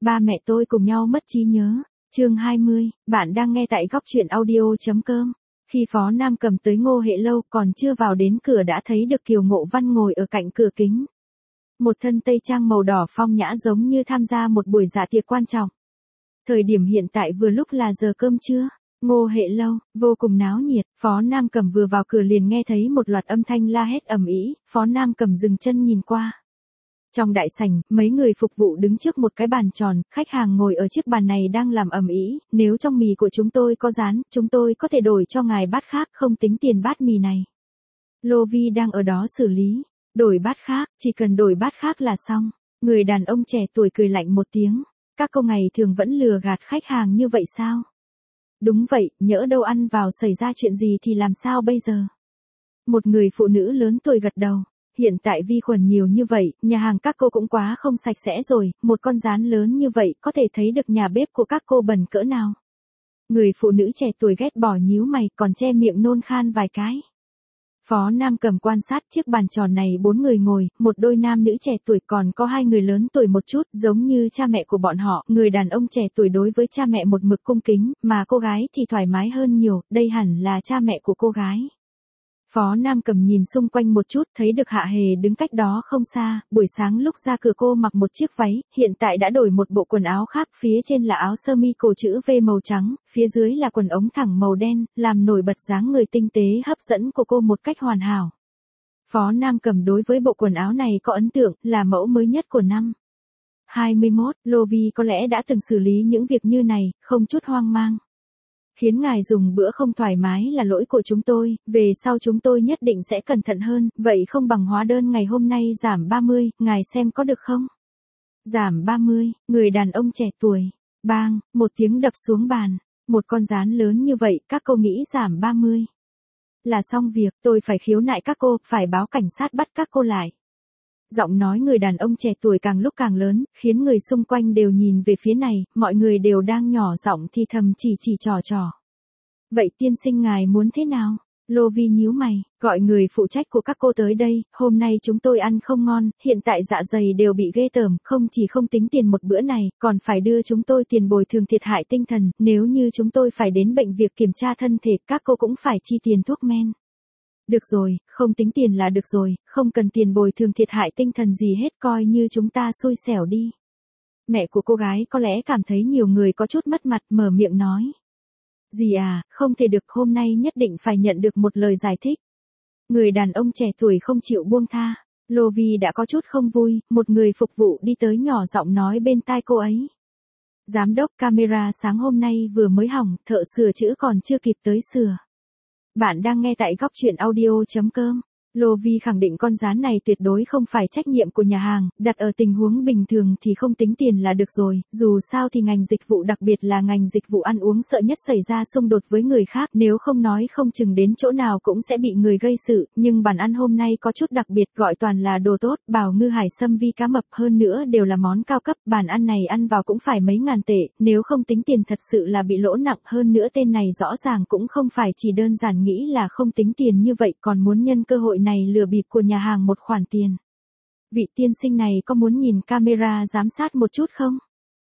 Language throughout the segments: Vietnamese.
Ba mẹ tôi cùng nhau mất trí nhớ. Chương 20, bạn đang nghe tại góc truyện audio.com. Khi Phó Nam Cầm tới Ngô Hệ Lâu còn chưa vào đến cửa đã thấy được Kiều Ngộ Văn ngồi ở cạnh cửa kính. Một thân tây trang màu đỏ phong nhã giống như tham gia một buổi dạ tiệc quan trọng. Thời điểm hiện tại vừa lúc là giờ cơm trưa. Ngô Hệ Lâu, vô cùng náo nhiệt, Phó Nam Cầm vừa vào cửa liền nghe thấy một loạt âm thanh la hét ầm ĩ, Phó Nam Cầm dừng chân nhìn qua. Trong đại sảnh, mấy người phục vụ đứng trước một cái bàn tròn, khách hàng ngồi ở chiếc bàn này đang làm ầm ĩ, nếu trong mì của chúng tôi có rán, chúng tôi có thể đổi cho ngài bát khác không tính tiền bát mì này. Lô Vi đang ở đó xử lý, đổi bát khác, chỉ cần đổi bát khác là xong. Người đàn ông trẻ tuổi cười lạnh một tiếng, các cô ngày thường vẫn lừa gạt khách hàng như vậy sao? Đúng vậy, nhỡ đâu ăn vào xảy ra chuyện gì thì làm sao bây giờ? Một người phụ nữ lớn tuổi gật đầu. Hiện tại vi khuẩn nhiều như vậy, nhà hàng các cô cũng quá không sạch sẽ rồi, một con rán lớn như vậy có thể thấy được nhà bếp của các cô bẩn cỡ nào. Người phụ nữ trẻ tuổi ghét bỏ nhíu mày còn che miệng nôn khan vài cái. Phó Nam Cầm quan sát chiếc bàn tròn này 4 người ngồi, một đôi nam nữ trẻ tuổi còn có 2 người lớn tuổi một chút giống như cha mẹ của bọn họ. Người đàn ông trẻ tuổi đối với cha mẹ một mực cung kính, mà cô gái thì thoải mái hơn nhiều, đây hẳn là cha mẹ của cô gái. Phó Nam Cầm nhìn xung quanh một chút thấy được Hạ Hề đứng cách đó không xa, buổi sáng lúc ra cửa cô mặc một chiếc váy, hiện tại đã đổi một bộ quần áo khác, phía trên là áo sơ mi cổ chữ V màu trắng, phía dưới là quần ống thẳng màu đen, làm nổi bật dáng người tinh tế hấp dẫn của cô một cách hoàn hảo. Phó Nam Cầm đối với bộ quần áo này có ấn tượng, là mẫu mới nhất của năm 21, Lô Vi có lẽ đã từng xử lý những việc như này, không chút hoang mang. Khiến ngài dùng bữa không thoải mái là lỗi của chúng tôi, về sau chúng tôi nhất định sẽ cẩn thận hơn, vậy không bằng hóa đơn ngày hôm nay giảm 30, ngài xem có được không? Giảm 30, người đàn ông trẻ tuổi, bang, một tiếng đập xuống bàn, một con rán lớn như vậy, các cô nghĩ giảm 30. Là xong việc, tôi phải khiếu nại các cô, phải báo cảnh sát bắt các cô lại. Giọng nói người đàn ông trẻ tuổi càng lúc càng lớn, khiến người xung quanh đều nhìn về phía này, mọi người đều đang nhỏ giọng thì thầm chỉ trò. Vậy tiên sinh ngài muốn thế nào? Lô Vi nhíu mày, gọi người phụ trách của các cô tới đây, hôm nay chúng tôi ăn không ngon, hiện tại dạ dày đều bị ghê tởm, không chỉ không tính tiền một bữa này, còn phải đưa chúng tôi tiền bồi thường thiệt hại tinh thần, nếu như chúng tôi phải đến bệnh viện kiểm tra thân thể, các cô cũng phải chi tiền thuốc men. Được rồi, không tính tiền là được rồi, không cần tiền bồi thường thiệt hại tinh thần gì hết, coi như chúng ta xui xẻo đi. Mẹ của cô gái có lẽ cảm thấy nhiều người có chút mất mặt, mở miệng nói. Dì à, không thể được, hôm nay nhất định phải nhận được một lời giải thích. Người đàn ông trẻ tuổi không chịu buông tha. Lô Vi đã có chút không vui, một người phục vụ đi tới nhỏ giọng nói bên tai cô ấy. Giám đốc, camera sáng hôm nay vừa mới hỏng, thợ sửa chữa còn chưa kịp tới sửa. Bạn đang nghe tại góc truyện audio.com. Lô Vi khẳng định con rán này tuyệt đối không phải trách nhiệm của nhà hàng, đặt ở tình huống bình thường thì không tính tiền là được rồi, dù sao thì ngành dịch vụ đặc biệt là ngành dịch vụ ăn uống sợ nhất xảy ra xung đột với người khác, nếu không nói không chừng đến chỗ nào cũng sẽ bị người gây sự, nhưng bàn ăn hôm nay có chút đặc biệt, gọi toàn là đồ tốt, bào ngư hải sâm vi cá mập, hơn nữa đều là món cao cấp, bàn ăn này ăn vào cũng phải mấy ngàn tệ, nếu không tính tiền thật sự là bị lỗ nặng, hơn nữa tên này rõ ràng cũng không phải chỉ đơn giản nghĩ là không tính tiền như vậy, còn muốn nhân cơ hội này lừa bịp của nhà hàng một khoản tiền. Vị tiên sinh này có muốn nhìn camera giám sát một chút không?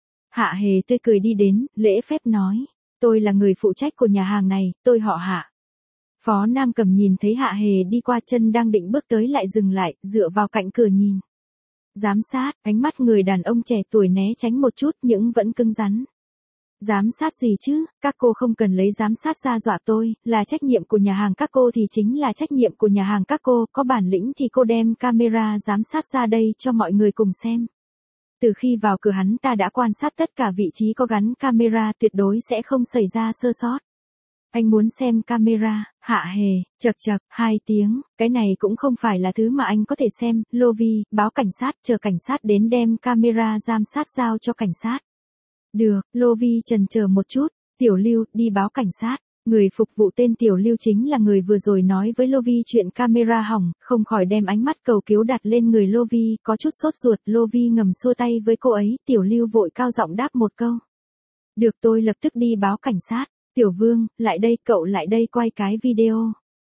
Hạ Hề tươi cười đi đến, lễ phép nói, tôi là người phụ trách của nhà hàng này, tôi họ Hạ. Phó Nam Cầm nhìn thấy Hạ Hề đi qua, chân đang định bước tới lại dừng lại, dựa vào cạnh cửa nhìn. Giám sát, ánh mắt người đàn ông trẻ tuổi né tránh một chút nhưng vẫn cứng rắn. Giám sát gì chứ, các cô không cần lấy giám sát ra dọa tôi, là trách nhiệm của nhà hàng các cô thì chính là trách nhiệm của nhà hàng các cô, có bản lĩnh thì cô đem camera giám sát ra đây cho mọi người cùng xem. Từ khi vào cửa hắn ta đã quan sát tất cả vị trí có gắn camera, tuyệt đối sẽ không xảy ra sơ sót. Anh muốn xem camera? Hạ Hề, chậc, 2 tiếng, cái này cũng không phải là thứ mà anh có thể xem. Lô Vi, báo cảnh sát, chờ cảnh sát đến đem camera giám sát giao cho cảnh sát. Được, Lô Vi chần chờ một chút, Tiểu Lưu, đi báo cảnh sát. Người phục vụ tên Tiểu Lưu chính là người vừa rồi nói với Lô Vi chuyện camera hỏng, không khỏi đem ánh mắt cầu cứu đặt lên người Lô Vi, có chút sốt ruột. Lô Vi ngầm xua tay với cô ấy, Tiểu Lưu vội cao giọng đáp một câu. Được, tôi lập tức đi báo cảnh sát. Tiểu Vương, lại đây, cậu lại đây quay cái video.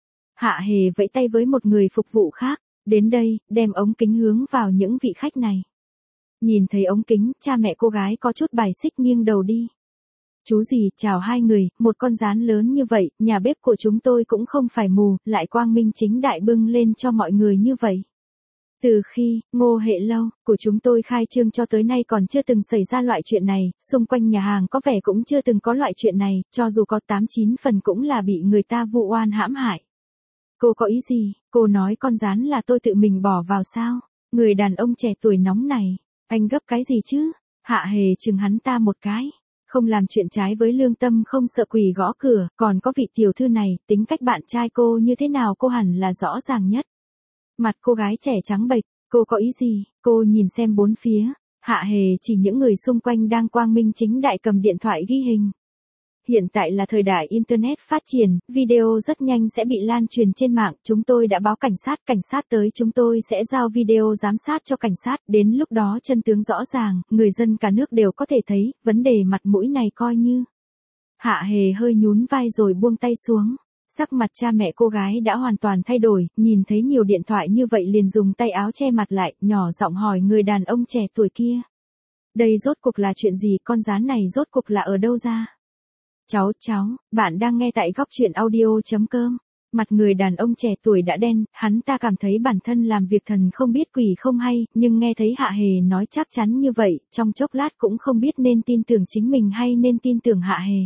Hạ Hề vẫy tay với một người phục vụ khác, đến đây, đem ống kính hướng vào những vị khách này. Nhìn thấy ống kính, cha mẹ cô gái có chút bài xích nghiêng đầu đi. Chú gì, chào hai người, một con rán lớn như vậy, nhà bếp của chúng tôi cũng không phải mù, lại quang minh chính đại bưng lên cho mọi người như vậy. Từ khi, Ngô Hệ Lâu, của chúng tôi khai trương cho tới nay còn chưa từng xảy ra loại chuyện này, xung quanh nhà hàng có vẻ cũng chưa từng có loại chuyện này, cho dù có 8-9 phần cũng là bị người ta vu oan hãm hại. Cô có ý gì, cô nói con rán là tôi tự mình bỏ vào sao? Người đàn ông trẻ tuổi nóng này, anh gấp cái gì chứ? Hạ Hề chừng hắn ta một cái. Không làm chuyện trái với lương tâm, không sợ quỷ gõ cửa, còn có vị tiểu thư này, tính cách bạn trai cô như thế nào cô hẳn là rõ ràng nhất. Mặt cô gái trẻ trắng bệch, cô có ý gì, cô nhìn xem bốn phía, Hạ Hề chỉ những người xung quanh đang quang minh chính đại cầm điện thoại ghi hình. Hiện tại là thời đại Internet phát triển, video rất nhanh sẽ bị lan truyền trên mạng, chúng tôi đã báo cảnh sát tới chúng tôi sẽ giao video giám sát cho cảnh sát, đến lúc đó chân tướng rõ ràng, người dân cả nước đều có thể thấy, vấn đề mặt mũi này coi như. Hạ Hề hơi nhún vai rồi buông tay xuống. Sắc mặt cha mẹ cô gái đã hoàn toàn thay đổi, nhìn thấy nhiều điện thoại như vậy liền dùng tay áo che mặt lại, nhỏ giọng hỏi người đàn ông trẻ tuổi kia. Đây rốt cuộc là chuyện gì, con rán này rốt cuộc là ở đâu ra? Cháu, bạn đang nghe tại góc truyện audio.com. Mặt người đàn ông trẻ tuổi đã đen, hắn ta cảm thấy bản thân làm việc thần không biết quỷ không hay, nhưng nghe thấy Hạ Hề nói chắc chắn như vậy, trong chốc lát cũng không biết nên tin tưởng chính mình hay nên tin tưởng Hạ Hề.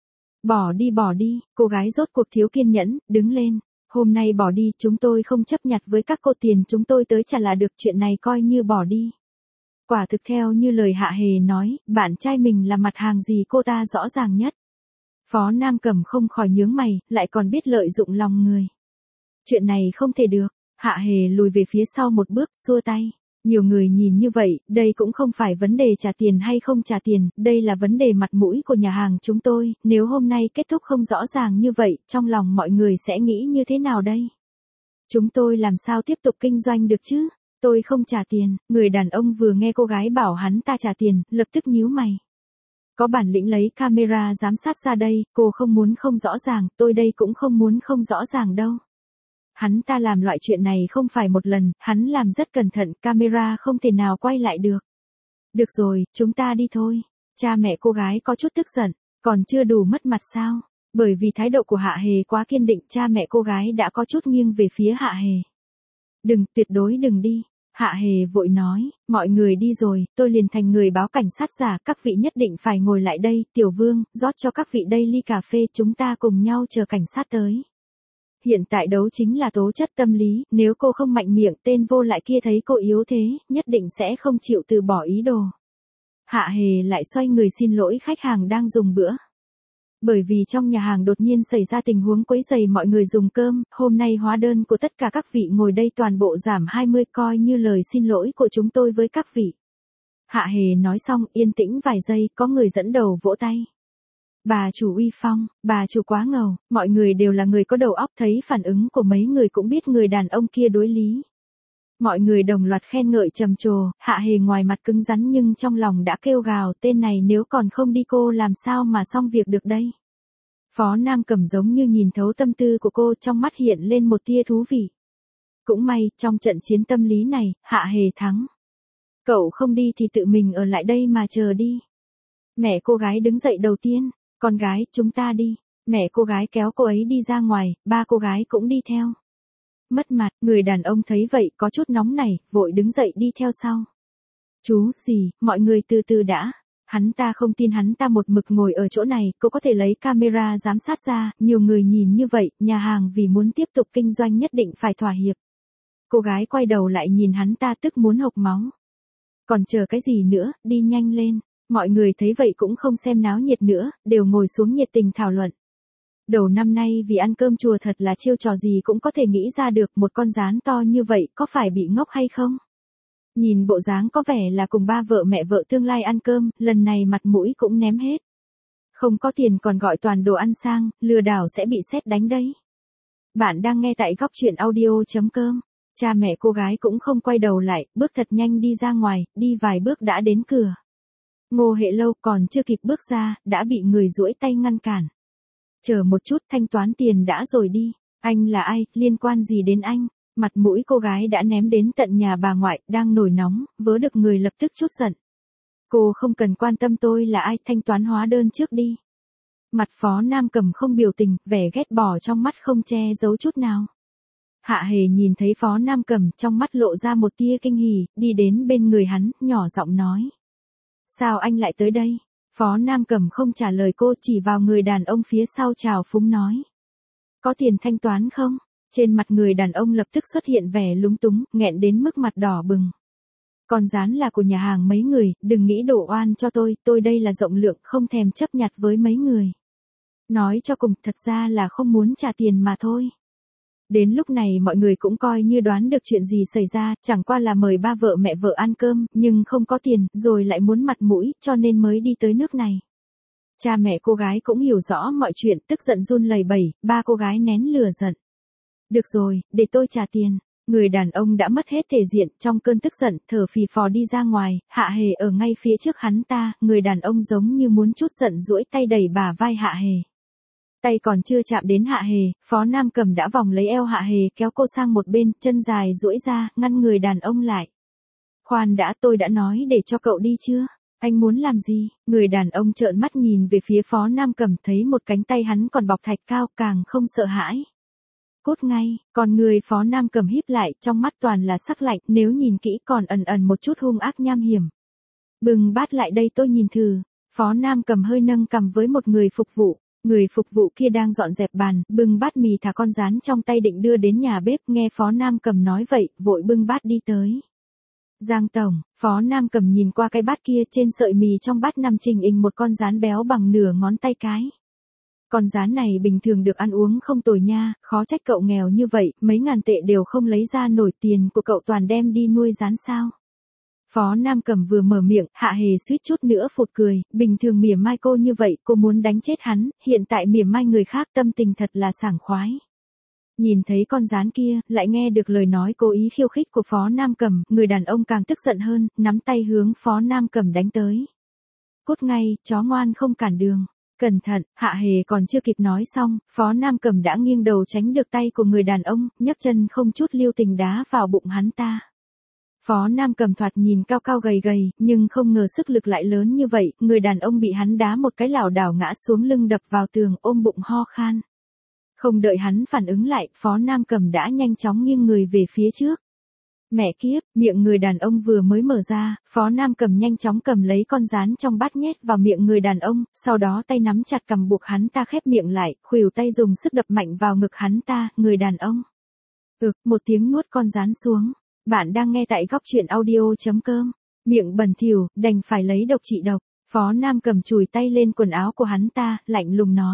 Bỏ đi, cô gái rốt cuộc thiếu kiên nhẫn, đứng lên. Hôm nay bỏ đi, chúng tôi không chấp nhặt với các cô, tiền chúng tôi tới trả là được, chuyện này coi như bỏ đi. Quả thực theo như lời Hạ Hề nói, bạn trai mình là mặt hàng gì cô ta rõ ràng nhất. Phó Nam Cẩm không khỏi nhướng mày, lại còn biết lợi dụng lòng người. Chuyện này không thể được, Hạ Hề lùi về phía sau một bước, xua tay. Nhiều người nhìn như vậy, đây cũng không phải vấn đề trả tiền hay không trả tiền, đây là vấn đề mặt mũi của nhà hàng chúng tôi, nếu hôm nay kết thúc không rõ ràng như vậy, trong lòng mọi người sẽ nghĩ như thế nào đây? Chúng tôi làm sao tiếp tục kinh doanh được chứ? Tôi không trả tiền, người đàn ông vừa nghe cô gái bảo hắn ta trả tiền, lập tức nhíu mày. Có bản lĩnh lấy camera giám sát ra đây, cô không muốn không rõ ràng, tôi đây cũng không muốn không rõ ràng đâu. Hắn ta làm loại chuyện này không phải một lần, hắn làm rất cẩn thận, camera không thể nào quay lại được. Được rồi, chúng ta đi thôi. Cha mẹ cô gái có chút tức giận, còn chưa đủ mất mặt sao? Bởi vì thái độ của Hạ Hề quá kiên định, cha mẹ cô gái đã có chút nghiêng về phía Hạ Hề. Đừng, tuyệt đối đừng đi. Hạ Hề vội nói, mọi người đi rồi, tôi liền thành người báo cảnh sát giả, các vị nhất định phải ngồi lại đây, Tiểu Vương, rót cho các vị đây ly cà phê, chúng ta cùng nhau chờ cảnh sát tới. Hiện tại đấu chính là tố chất tâm lý, nếu cô không mạnh miệng, tên vô lại kia thấy cô yếu thế, nhất định sẽ không chịu từ bỏ ý đồ. Hạ Hề lại xoay người xin lỗi khách hàng đang dùng bữa. Bởi vì trong nhà hàng đột nhiên xảy ra tình huống quấy rầy mọi người dùng cơm, hôm nay hóa đơn của tất cả các vị ngồi đây toàn bộ giảm 20, coi như lời xin lỗi của chúng tôi với các vị. Hạ Hề nói xong, yên tĩnh vài giây, có người dẫn đầu vỗ tay. Bà chủ uy phong, bà chủ quá ngầu, mọi người đều là người có đầu óc, thấy phản ứng của mấy người cũng biết người đàn ông kia đối lý. Mọi người đồng loạt khen ngợi trầm trồ, Hạ Hề ngoài mặt cứng rắn nhưng trong lòng đã kêu gào, tên này nếu còn không đi cô làm sao mà xong việc được đây. Phó Nam Cẩm giống như nhìn thấu tâm tư của cô, trong mắt hiện lên một tia thú vị. Cũng may, trong trận chiến tâm lý này, Hạ Hề thắng. Cậu không đi thì tự mình ở lại đây mà chờ đi. Mẹ cô gái đứng dậy đầu tiên, con gái, chúng ta đi. Mẹ cô gái kéo cô ấy đi ra ngoài, ba cô gái cũng đi theo. Mất mặt, người đàn ông thấy vậy có chút nóng nảy, vội đứng dậy đi theo sau. Chú, gì, mọi người từ từ đã. Hắn ta không tin hắn ta một mực ngồi ở chỗ này, cô có thể lấy camera giám sát ra, nhiều người nhìn như vậy, nhà hàng vì muốn tiếp tục kinh doanh nhất định phải thỏa hiệp. Cô gái quay đầu lại nhìn hắn ta tức muốn hộc máu. Còn chờ cái gì nữa, đi nhanh lên. Mọi người thấy vậy cũng không xem náo nhiệt nữa, đều ngồi xuống nhiệt tình thảo luận. Đầu năm nay vì ăn cơm chùa thật là chiêu trò gì cũng có thể nghĩ ra được, một con rán to như vậy có phải bị ngốc hay không? Nhìn bộ dáng có vẻ là cùng ba vợ mẹ vợ tương lai ăn cơm, lần này mặt mũi cũng ném hết. Không có tiền còn gọi toàn đồ ăn sang, lừa đảo sẽ bị sét đánh đấy. Bạn đang nghe tại góc truyện audio.com. Cha mẹ cô gái cũng không quay đầu lại, bước thật nhanh đi ra ngoài, đi vài bước đã đến cửa. Ngô Hệ Lâu còn chưa kịp bước ra, đã bị người duỗi tay ngăn cản. Chờ một chút, thanh toán tiền đã rồi đi. Anh là ai, liên quan gì đến anh? Mặt mũi cô gái đã ném đến tận nhà bà ngoại, đang nổi nóng, vớ được người lập tức chút giận. Cô không cần quan tâm tôi là ai, thanh toán hóa đơn trước đi. Mặt Phó Nam Cầm không biểu tình, vẻ ghét bỏ trong mắt không che giấu chút nào. Hạ Hề nhìn thấy Phó Nam Cầm, trong mắt lộ ra một tia kinh hỉ, đi đến bên người hắn, nhỏ giọng nói. Sao anh lại tới đây? Phó Nam Cầm không trả lời cô, chỉ vào người đàn ông phía sau trào phúng nói. Có tiền thanh toán không? Trên mặt người đàn ông lập tức xuất hiện vẻ lúng túng, nghẹn đến mức mặt đỏ bừng. Con rán là của nhà hàng mấy người, đừng nghĩ đổ oan cho tôi đây là rộng lượng, không thèm chấp nhặt với mấy người. Nói cho cùng, thật ra là không muốn trả tiền mà thôi. Đến lúc này mọi người cũng coi như đoán được chuyện gì xảy ra, chẳng qua là mời ba vợ mẹ vợ ăn cơm, nhưng không có tiền, rồi lại muốn mặt mũi, cho nên mới đi tới nước này. Cha mẹ cô gái cũng hiểu rõ mọi chuyện, tức giận run lẩy bẩy, ba cô gái nén lửa giận. Được rồi, để tôi trả tiền. Người đàn ông đã mất hết thể diện, trong cơn tức giận, thở phì phò đi ra ngoài, Hạ Hề ở ngay phía trước hắn ta, người đàn ông giống như muốn chút giận duỗi tay đẩy bả vai Hạ Hề. Tay còn chưa chạm đến Hạ Hề, Phó Nam Cầm đã vòng lấy eo Hạ Hề kéo cô sang một bên, chân dài duỗi ra, ngăn người đàn ông lại. Khoan đã, tôi đã nói để cho cậu đi chưa? Anh muốn làm gì? Người đàn ông trợn mắt nhìn về phía Phó Nam Cầm, thấy một cánh tay hắn còn bọc thạch cao, càng không sợ hãi. Cút ngay, còn người Phó Nam Cầm híp lại, trong mắt toàn là sắc lạnh, nếu nhìn kỹ còn ẩn ẩn một chút hung ác nham hiểm. Bưng bát lại đây tôi nhìn thử. Phó Nam Cầm hơi nâng cằm với một người phục vụ. Người phục vụ kia đang dọn dẹp bàn, bưng bát mì thả con rán trong tay định đưa đến nhà bếp, nghe Phó Nam Cầm nói vậy, vội bưng bát đi tới. Giang tổng, Phó Nam Cầm nhìn qua cái bát kia, trên sợi mì trong bát nằm trình hình một con rán béo bằng nửa ngón tay cái. Con rán này bình thường được ăn uống không tồi nha, khó trách cậu nghèo như vậy, mấy ngàn tệ đều không lấy ra nổi, tiền của cậu toàn đem đi nuôi rán sao. Phó Nam Cầm vừa mở miệng, Hạ Hề suýt chút nữa phụt cười, bình thường mỉa mai cô như vậy, cô muốn đánh chết hắn, hiện tại mỉa mai người khác tâm tình thật là sảng khoái. Nhìn thấy con rán kia, lại nghe được lời nói cố ý khiêu khích của Phó Nam Cầm, người đàn ông càng tức giận hơn, nắm tay hướng Phó Nam Cầm đánh tới. Cút ngay, chó ngoan không cản đường. Cẩn thận, Hạ Hề còn chưa kịp nói xong, Phó Nam Cầm đã nghiêng đầu tránh được tay của người đàn ông, nhấc chân không chút lưu tình đá vào bụng hắn ta. Phó Nam Cầm thoạt nhìn cao cao gầy gầy, nhưng không ngờ sức lực lại lớn như vậy, người đàn ông bị hắn đá một cái lảo đảo ngã xuống lưng đập vào tường, ôm bụng ho khan. Không đợi hắn phản ứng lại, Phó Nam Cầm đã nhanh chóng nghiêng người về phía trước. Mẹ kiếp, miệng người đàn ông vừa mới mở ra, Phó Nam Cầm nhanh chóng cầm lấy con rán trong bát nhét vào miệng người đàn ông, sau đó tay nắm chặt cằm buộc hắn ta khép miệng lại, khuỷu tay dùng sức đập mạnh vào ngực hắn ta, người đàn ông. Một tiếng nuốt con rán xuống. Bạn đang nghe tại góc truyện audio.com. Miệng bẩn thỉu, đành phải lấy độc trị độc. Phó Nam Cầm chùi tay lên quần áo của hắn ta, lạnh lùng nói.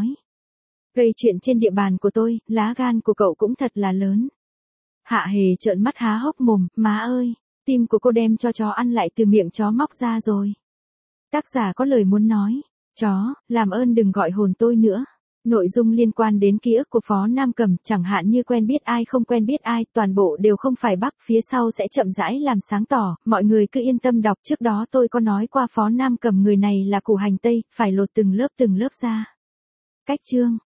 Gây chuyện trên địa bàn của tôi, lá gan của cậu cũng thật là lớn. Hạ Hề trợn mắt há hốc mồm, má ơi, tim của cô đem cho chó ăn lại từ miệng chó móc ra rồi. Tác giả có lời muốn nói. Chó, làm ơn đừng gọi hồn tôi nữa. Nội dung liên quan đến ký ức của Phó Nam Cầm, chẳng hạn như quen biết ai không quen biết ai, toàn bộ đều không phải bắc, phía sau sẽ chậm rãi làm sáng tỏ, mọi người cứ yên tâm đọc, trước đó tôi có nói qua Phó Nam Cầm người này là củ hành tây, phải lột từng lớp ra. Cách chương